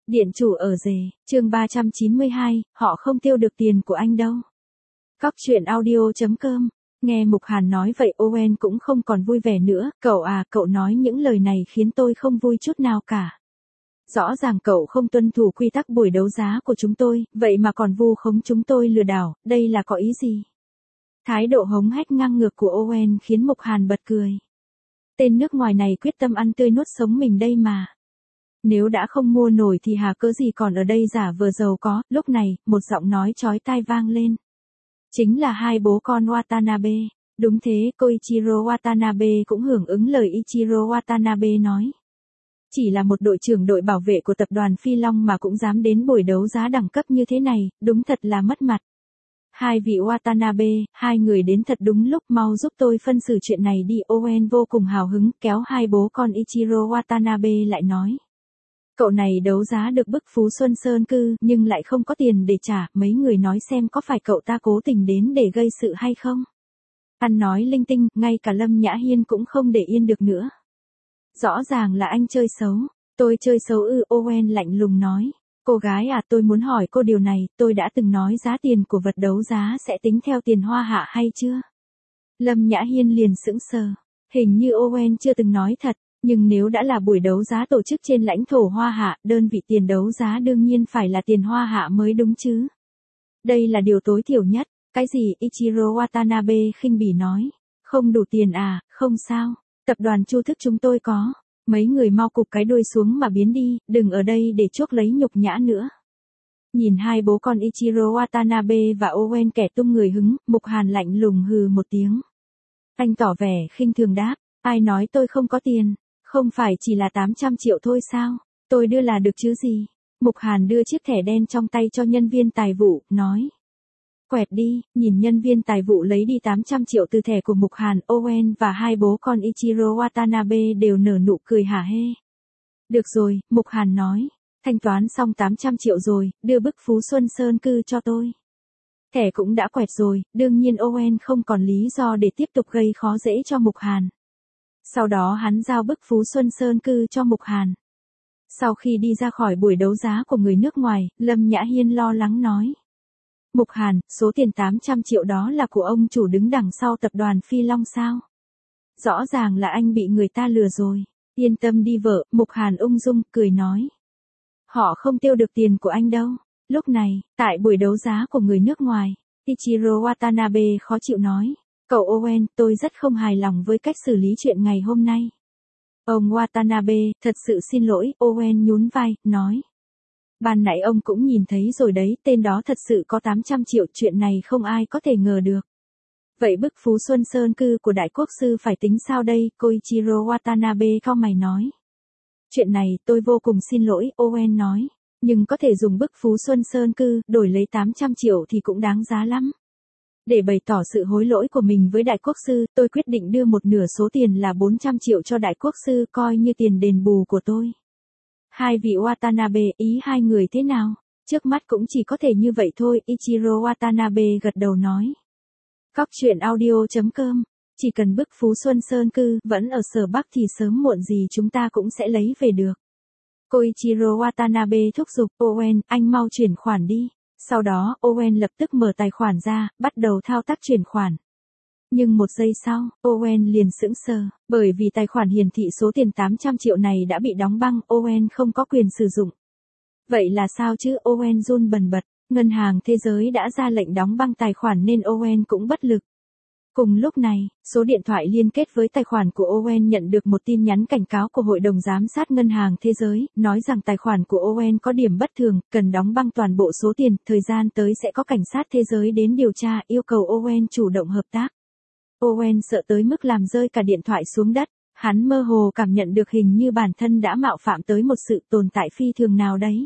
Điện chủ ở rể, chương 392, họ không tiêu được tiền của anh đâu. Cóc truyện audio.com. Nghe Mục Hàn nói vậy Owen cũng không còn vui vẻ nữa, cậu nói những lời này khiến tôi không vui chút nào cả. Rõ ràng cậu không tuân thủ quy tắc buổi đấu giá của chúng tôi, vậy mà còn vu khống chúng tôi lừa đảo, đây là có ý gì? Thái độ hống hách ngang ngược của Owen khiến Mục Hàn bật cười. Tên nước ngoài này quyết tâm ăn tươi nuốt sống mình đây mà. Nếu đã không mua nổi thì hà cớ gì còn ở đây giả vờ giàu có, lúc này, một giọng nói chói tai vang lên. Chính là hai bố con Watanabe. Đúng thế, Koichiro Watanabe cũng hưởng ứng lời Ichiro Watanabe nói. Chỉ là một đội trưởng đội bảo vệ của tập đoàn Phi Long mà cũng dám đến buổi đấu giá đẳng cấp như thế này, đúng thật là mất mặt. Hai vị Watanabe, hai người đến thật đúng lúc, mau giúp tôi phân xử chuyện này đi. Owen vô cùng hào hứng kéo hai bố con Ichiro Watanabe lại nói. Cậu này đấu giá được bức Phú Xuân Sơn Cư nhưng lại không có tiền để trả, mấy người nói xem có phải cậu ta cố tình đến để gây sự hay không? Ăn nói linh tinh, ngay cả Lâm Nhã Hiên cũng không để yên được nữa. Rõ ràng là anh chơi xấu. Tôi chơi xấu ư? Owen lạnh lùng nói. Cô gái à, tôi muốn hỏi cô điều này, tôi đã từng nói giá tiền của vật đấu giá sẽ tính theo tiền hoa hạ hay chưa? Lâm Nhã Hiên liền sững sờ. Hình như Owen chưa từng nói thật. Nhưng nếu đã là buổi đấu giá tổ chức trên lãnh thổ Hoa Hạ, đơn vị tiền đấu giá đương nhiên phải là tiền Hoa Hạ mới đúng chứ. Đây là điều tối thiểu nhất. Cái gì? Ichiro Watanabe khinh bỉ nói. Không đủ tiền à? Không sao. Tập đoàn Chu Thức chúng tôi có. Mấy người mau cụp cái đuôi xuống mà biến đi, đừng ở đây để chuốc lấy nhục nhã nữa. Nhìn hai bố con Ichiro Watanabe và Owen kẻ tung người hứng, Mục Hàn lạnh lùng hừ một tiếng. Anh tỏ vẻ khinh thường đáp. Ai nói tôi không có tiền? Không phải chỉ là 800 triệu thôi sao? Tôi đưa là được chứ gì? Mục Hàn đưa chiếc thẻ đen trong tay cho nhân viên tài vụ, nói. Quẹt đi. Nhìn nhân viên tài vụ lấy đi 800 triệu từ thẻ của Mục Hàn, Owen và hai bố con Ichiro Watanabe đều nở nụ cười hả hê. Được rồi, Mục Hàn nói. Thanh toán xong 800 triệu rồi, đưa bức Phú Xuân Sơn Cư cho tôi. Thẻ cũng đã quẹt rồi, đương nhiên Owen không còn lý do để tiếp tục gây khó dễ cho Mục Hàn. Sau đó hắn giao bức Phú Xuân Sơn Cư cho Mục Hàn. Sau khi đi ra khỏi buổi đấu giá của người nước ngoài, Lâm Nhã Hiên lo lắng nói. Mục Hàn, số tiền 800 triệu đó là của ông chủ đứng đằng sau tập đoàn Phi Long sao? Rõ ràng là anh bị người ta lừa rồi. Yên tâm đi vợ, Mục Hàn ung dung, cười nói. Họ không tiêu được tiền của anh đâu. Lúc này, tại buổi đấu giá của người nước ngoài, Ichiro Watanabe khó chịu nói. Cậu Owen, tôi rất không hài lòng với cách xử lý chuyện ngày hôm nay. Ông Watanabe, thật sự xin lỗi, Owen nhún vai, nói. Ban nãy ông cũng nhìn thấy rồi đấy, tên đó thật sự có 800 triệu, chuyện này không ai có thể ngờ được. Vậy bức Phú Xuân Sơn Cư của Đại Quốc Sư phải tính sao đây? Koichiro Watanabe cau mày nói. Chuyện này tôi vô cùng xin lỗi, Owen nói. Nhưng có thể dùng bức Phú Xuân Sơn Cư đổi lấy 800 triệu thì cũng đáng giá lắm. Để bày tỏ sự hối lỗi của mình với Đại Quốc Sư, tôi quyết định đưa một nửa số tiền là 400 triệu cho Đại Quốc Sư coi như tiền đền bù của tôi. Hai vị Watanabe, ý hai người thế nào? Trước mắt cũng chỉ có thể như vậy thôi, Ichiro Watanabe gật đầu nói. Cóc truyện audio.com. Chỉ cần bức Phú Xuân Sơn Cư vẫn ở Sở Bắc thì sớm muộn gì chúng ta cũng sẽ lấy về được. Koichiro Watanabe thúc giục, Owen, anh mau chuyển khoản đi. Sau đó, Owen lập tức mở tài khoản ra, bắt đầu thao tác chuyển khoản. Nhưng một giây sau, Owen liền sững sờ, bởi vì tài khoản hiển thị số tiền 800 triệu này đã bị đóng băng, Owen không có quyền sử dụng. Vậy là sao chứ? Owen run bần bật, Ngân hàng Thế giới đã ra lệnh đóng băng tài khoản nên Owen cũng bất lực. Cùng lúc này, số điện thoại liên kết với tài khoản của Owen nhận được một tin nhắn cảnh cáo của Hội đồng Giám sát Ngân hàng Thế giới, nói rằng tài khoản của Owen có điểm bất thường, cần đóng băng toàn bộ số tiền, thời gian tới sẽ có cảnh sát thế giới đến điều tra, yêu cầu Owen chủ động hợp tác. Owen sợ tới mức làm rơi cả điện thoại xuống đất, hắn mơ hồ cảm nhận được hình như bản thân đã mạo phạm tới một sự tồn tại phi thường nào đấy.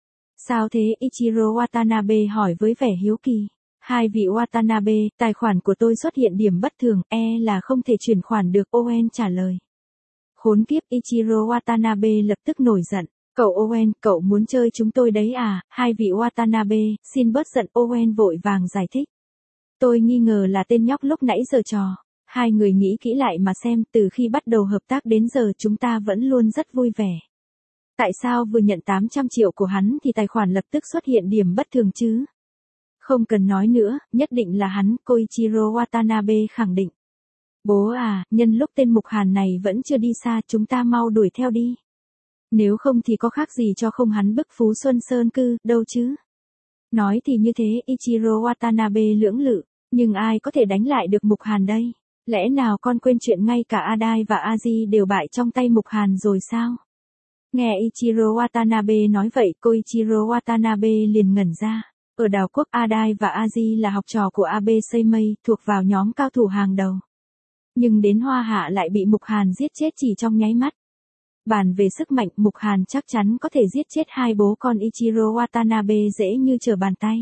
Sao thế? Ichiro Watanabe hỏi với vẻ hiếu kỳ. Hai vị Watanabe, tài khoản của tôi xuất hiện điểm bất thường, là không thể chuyển khoản được, Owen trả lời. Khốn kiếp, Ichiro Watanabe lập tức nổi giận. Cậu Owen, cậu muốn chơi chúng tôi đấy à? Hai vị Watanabe, xin bớt giận, Owen vội vàng giải thích. Tôi nghi ngờ là tên nhóc lúc nãy giờ trò. Hai người nghĩ kỹ lại mà xem, từ khi bắt đầu hợp tác đến giờ chúng ta vẫn luôn rất vui vẻ. Tại sao vừa nhận 800 triệu của hắn thì tài khoản lập tức xuất hiện điểm bất thường chứ? Không cần nói nữa, nhất định là hắn, Koichiro Watanabe khẳng định. Bố à, nhân lúc tên Mục Hàn này vẫn chưa đi xa chúng ta mau đuổi theo đi. Nếu không thì có khác gì cho không hắn bức Phú Xuân Sơn Cư, đâu chứ. Nói thì như thế Ichiro Watanabe lưỡng lự, nhưng ai có thể đánh lại được Mục Hàn đây? Lẽ nào con quên chuyện ngay cả Adai và Aji đều bại trong tay Mục Hàn rồi sao? Nghe Ichiro Watanabe nói vậy, Koichiro Watanabe liền ngẩn ra. Ở đảo quốc Adai và Aji là học trò của Abe Seimei, thuộc vào nhóm cao thủ hàng đầu. Nhưng đến Hoa Hạ lại bị Mục Hàn giết chết chỉ trong nháy mắt. Bàn về sức mạnh, Mục Hàn chắc chắn có thể giết chết hai bố con Ichiro Watanabe dễ như trở bàn tay.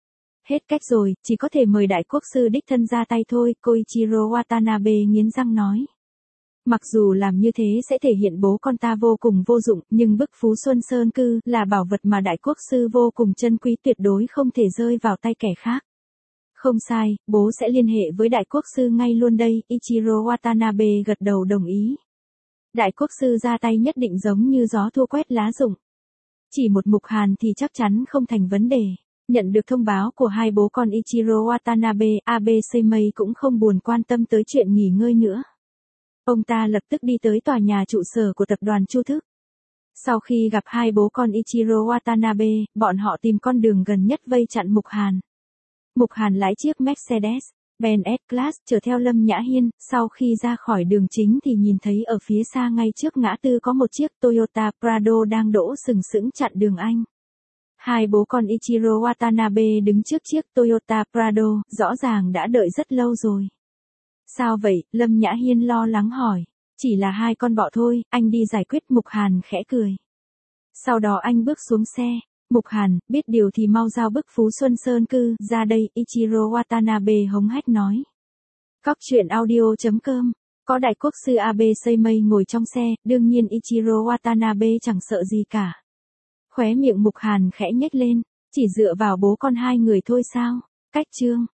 Hết cách rồi, chỉ có thể mời đại quốc sư đích thân ra tay thôi, Koichiro Watanabe nghiến răng nói. Mặc dù làm như thế sẽ thể hiện bố con ta vô cùng vô dụng, nhưng bức Phú Xuân Sơn Cư là bảo vật mà đại quốc sư vô cùng trân quý, tuyệt đối không thể rơi vào tay kẻ khác. Không sai, bố sẽ liên hệ với đại quốc sư ngay luôn đây, Ichiro Watanabe gật đầu đồng ý. Đại quốc sư ra tay nhất định giống như gió thua quét lá rụng. Chỉ một Mục Hàn thì chắc chắn không thành vấn đề. Nhận được thông báo của hai bố con Ichiro Watanabe, Abe Seimei cũng không buồn quan tâm tới chuyện nghỉ ngơi nữa. Ông ta lập tức đi tới tòa nhà trụ sở của tập đoàn Chu Thức. Sau khi gặp hai bố con Ichiro Watanabe, bọn họ tìm con đường gần nhất vây chặn Mục Hàn. Mục Hàn lái chiếc Mercedes-Benz S-Class chở theo Lâm Nhã Hiên, sau khi ra khỏi đường chính thì nhìn thấy ở phía xa ngay trước ngã tư có một chiếc Toyota Prado đang đỗ sừng sững chặn đường anh. Hai bố con Ichiro Watanabe đứng trước chiếc Toyota Prado, rõ ràng đã đợi rất lâu rồi. Sao vậy? Lâm Nhã Hiên lo lắng hỏi. Chỉ là hai con bọ thôi, anh đi giải quyết. Mục Hàn khẽ cười. Sau đó anh bước xuống xe. Mục Hàn, biết điều thì mau giao bức Phú Xuân Sơn Cư ra đây, Ichiro Watanabe hống hách nói. Cóc truyện audio.com. Có đại quốc sư Abe Seimei ngồi trong xe, đương nhiên Ichiro Watanabe chẳng sợ gì cả. Khóe miệng Mục Hàn khẽ nhếch lên, chỉ dựa vào bố con hai người thôi sao? Cách chương.